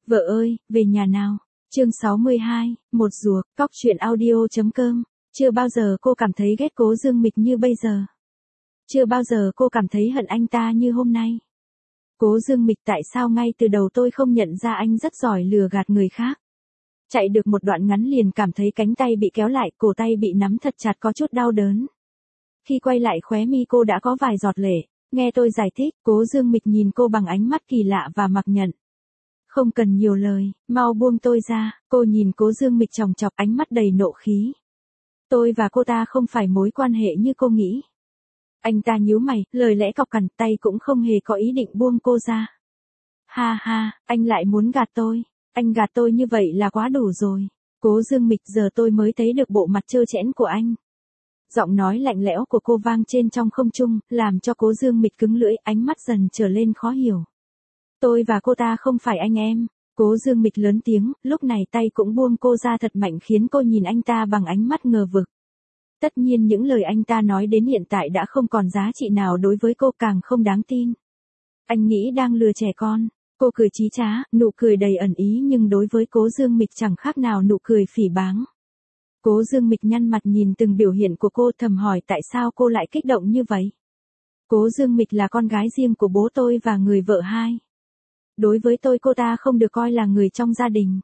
Vợ ơi, về nhà nào. Chương 62, một ruột, cóc truyện audio.com. Chưa bao giờ cô cảm thấy ghét Cố Dương Mịch như bây giờ. Chưa bao giờ cô cảm thấy hận anh ta như hôm nay. Cố Dương Mịch, tại sao ngay từ đầu tôi không nhận ra anh rất giỏi lừa gạt người khác. Chạy được một đoạn ngắn liền cảm thấy cánh tay bị kéo lại, cổ tay bị nắm thật chặt có chút đau đớn. Khi quay lại khóe mi cô đã có vài giọt lệ. Nghe tôi giải thích, Cố Dương Mịch nhìn cô bằng ánh mắt kỳ lạ và mặc nhận. Không cần nhiều lời, mau buông tôi ra. Cô nhìn Cố Dương Mịch chòng chọc, ánh mắt đầy nộ khí. Tôi và cô ta không phải mối quan hệ như cô nghĩ. Anh ta nhíu mày, lời lẽ cọc cằn, tay cũng không hề có ý định buông cô ra. Ha ha, anh lại muốn gạt tôi. Anh gạt tôi như vậy là quá đủ rồi. Cố Dương Mịch, giờ tôi mới thấy được bộ mặt trơ trẽn của anh. Giọng nói lạnh lẽo của cô vang trên trong không trung, làm cho Cố Dương Mịch cứng lưỡi, ánh mắt dần trở lên khó hiểu. Tôi và cô ta không phải anh em. Cố Dương Mịch lớn tiếng, lúc này tay cũng buông cô ra thật mạnh khiến cô nhìn anh ta bằng ánh mắt ngờ vực. Tất nhiên những lời anh ta nói đến hiện tại đã không còn giá trị nào đối với cô, càng không đáng tin. Anh nghĩ đang lừa trẻ con. Cô cười chí trá, nụ cười đầy ẩn ý nhưng đối với Cố Dương Mịch chẳng khác nào nụ cười phỉ báng. Cố Dương Mịch nhăn mặt nhìn từng biểu hiện của cô, thầm hỏi tại sao cô lại kích động như vậy. Cố Dương Mịch là con gái riêng của bố tôi và người vợ hai. Đối với tôi cô ta không được coi là người trong gia đình.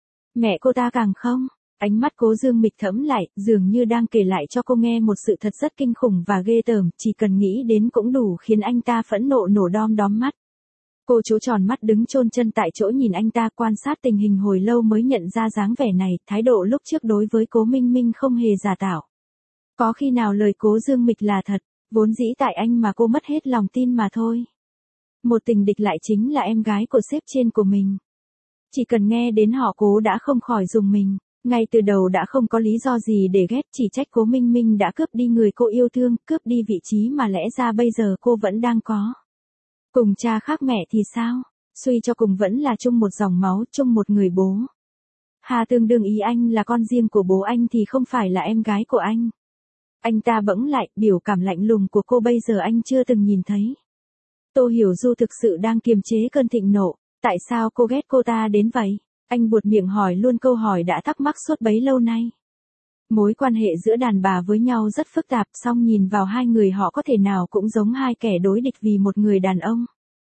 Mẹ cô ta càng không. Ánh mắt Cố Dương Mịch thẫm lại, dường như đang kể lại cho cô nghe một sự thật rất kinh khủng và ghê tởm, chỉ cần nghĩ đến cũng đủ khiến anh ta phẫn nộ nổ đom đóm mắt. Cô trố tròn mắt đứng chôn chân tại chỗ nhìn anh ta, quan sát tình hình hồi lâu mới nhận ra dáng vẻ này, thái độ lúc trước đối với Cố Minh Minh không hề giả tạo. Có khi nào lời Cố Dương Mịch là thật, vốn dĩ tại anh mà cô mất hết lòng tin mà thôi. Một tình địch lại chính là em gái của sếp trên của mình. Chỉ cần nghe đến họ Cố đã không khỏi rùng mình. Ngay từ đầu đã không có lý do gì để ghét, chỉ trách Cố Minh Minh đã cướp đi người cô yêu thương, cướp đi vị trí mà lẽ ra bây giờ cô vẫn đang có. Cùng cha khác mẹ thì sao? Suy cho cùng vẫn là chung một dòng máu, chung một người bố. Hà tương đương ý anh là con riêng của bố anh thì không phải là em gái của anh. Anh ta bỗng lại, biểu cảm lạnh lùng của cô bây giờ anh chưa từng nhìn thấy. Tô Hiểu Du thực sự đang kiềm chế cơn thịnh nộ, tại sao cô ghét cô ta đến vậy? Anh buột miệng hỏi luôn câu hỏi đã thắc mắc suốt bấy lâu nay. Mối quan hệ giữa đàn bà với nhau rất phức tạp, song nhìn vào hai người họ có thể nào cũng giống hai kẻ đối địch vì một người đàn ông.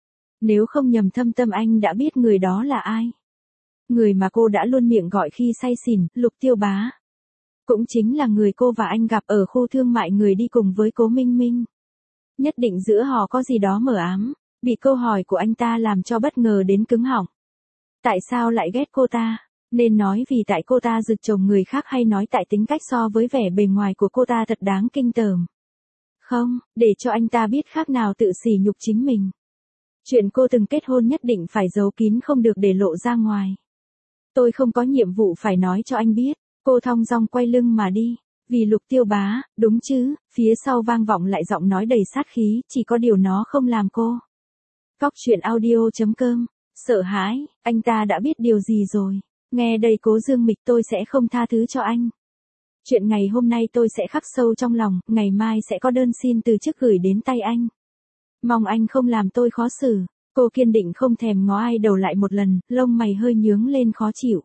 Nếu không nhầm thâm tâm anh đã biết người đó là ai. Người mà cô đã luôn miệng gọi khi say xỉn, Lục Tiêu Bá. Cũng chính là người cô và anh gặp ở khu thương mại, người đi cùng với Cố Minh Minh. Nhất định giữa họ có gì đó mờ ám, bị câu hỏi của anh ta làm cho bất ngờ đến cứng họng. Tại sao lại ghét cô ta? Nên nói vì tại cô ta rực chồng người khác hay nói tại tính cách so với vẻ bề ngoài của cô ta thật đáng kinh tởm? Không, để cho anh ta biết khác nào tự sỉ nhục chính mình. Chuyện cô từng kết hôn nhất định phải giấu kín, không được để lộ ra ngoài. Tôi không có nhiệm vụ phải nói cho anh biết. Cô thong dong quay lưng mà đi. Vì Lục Tiêu Bá, đúng chứ? Phía sau vang vọng lại giọng nói đầy sát khí, chỉ có điều nó không làm cô. Cóc truyện audio.com. Sợ hãi, anh ta đã biết điều gì rồi. Nghe đây Cố Dương Mịch, tôi sẽ không tha thứ cho anh. Chuyện ngày hôm nay tôi sẽ khắc sâu trong lòng, ngày mai sẽ có đơn xin từ chức gửi đến tay anh. Mong anh không làm tôi khó xử. Cô kiên định không thèm ngó ai đầu lại một lần, lông mày hơi nhướng lên khó chịu.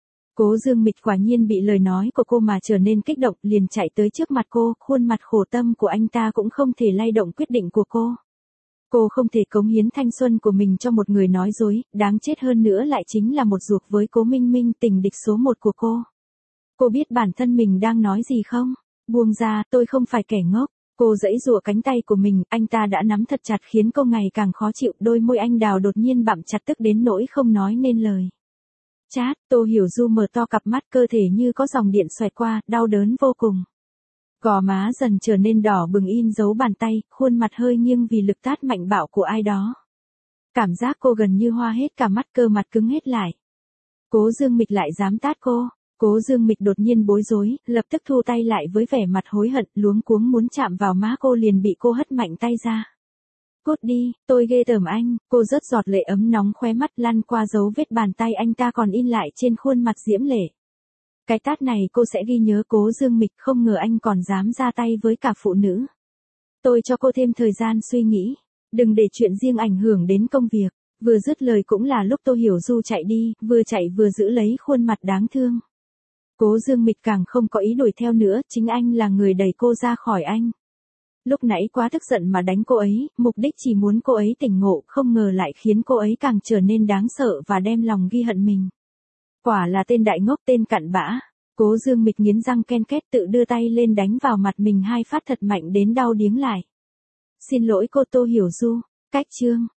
Cố Dương Mịch quả nhiên bị lời nói của cô mà trở nên kích động, liền chạy tới trước mặt cô, khuôn mặt khổ tâm của anh ta cũng không thể lay động quyết định của cô. Cô không thể cống hiến thanh xuân của mình cho một người nói dối, đáng chết hơn nữa lại chính là một ruột với Cố Minh Minh, tình địch số một của cô. Cô biết bản thân mình đang nói gì không? Buông ra, tôi không phải kẻ ngốc. Cô giãy giụa cánh tay của mình, anh ta đã nắm thật chặt khiến cô ngày càng khó chịu, đôi môi anh đào đột nhiên bặm chặt tức đến nỗi không nói nên lời. Chát, Tô Hiểu Du mở to cặp mắt, cơ thể như có dòng điện xoẹt qua, đau đớn vô cùng. Gò má dần trở nên đỏ bừng in dấu bàn tay, khuôn mặt hơi nghiêng vì lực tát mạnh bạo của ai đó. Cảm giác cô gần như hoa hết cả mắt, cơ mặt cứng hết lại. Cố Dương Mịch lại dám tát cô. Cố Dương Mịch đột nhiên bối rối, lập tức thu tay lại với vẻ mặt hối hận, luống cuống muốn chạm vào má cô liền bị cô hất mạnh tay ra. Cút đi, tôi ghê tởm anh. Cô rớt giọt lệ ấm nóng khóe mắt, lăn qua dấu vết bàn tay anh ta còn in lại trên khuôn mặt diễm lệ. Cái tát này cô sẽ ghi nhớ. Cố Dương Mịch, không ngờ anh còn dám ra tay với cả phụ nữ. Tôi cho cô thêm thời gian suy nghĩ. Đừng để chuyện riêng ảnh hưởng đến công việc. Vừa dứt lời cũng là lúc Tô Hiểu Du chạy đi, vừa chạy vừa giữ lấy khuôn mặt đáng thương. Cố Dương Mịch càng không có ý đuổi theo nữa, chính anh là người đẩy cô ra khỏi anh. Lúc nãy quá tức giận mà đánh cô ấy, mục đích chỉ muốn cô ấy tỉnh ngộ, không ngờ lại khiến cô ấy càng trở nên đáng sợ và đem lòng ghi hận mình. Quả là tên đại ngốc, tên cặn bã. Cố Dương Mịch nghiến răng ken két tự đưa tay lên đánh vào mặt mình 2 phát thật mạnh đến đau điếng lại. Xin lỗi cô Tô Hiểu Du. Cách chương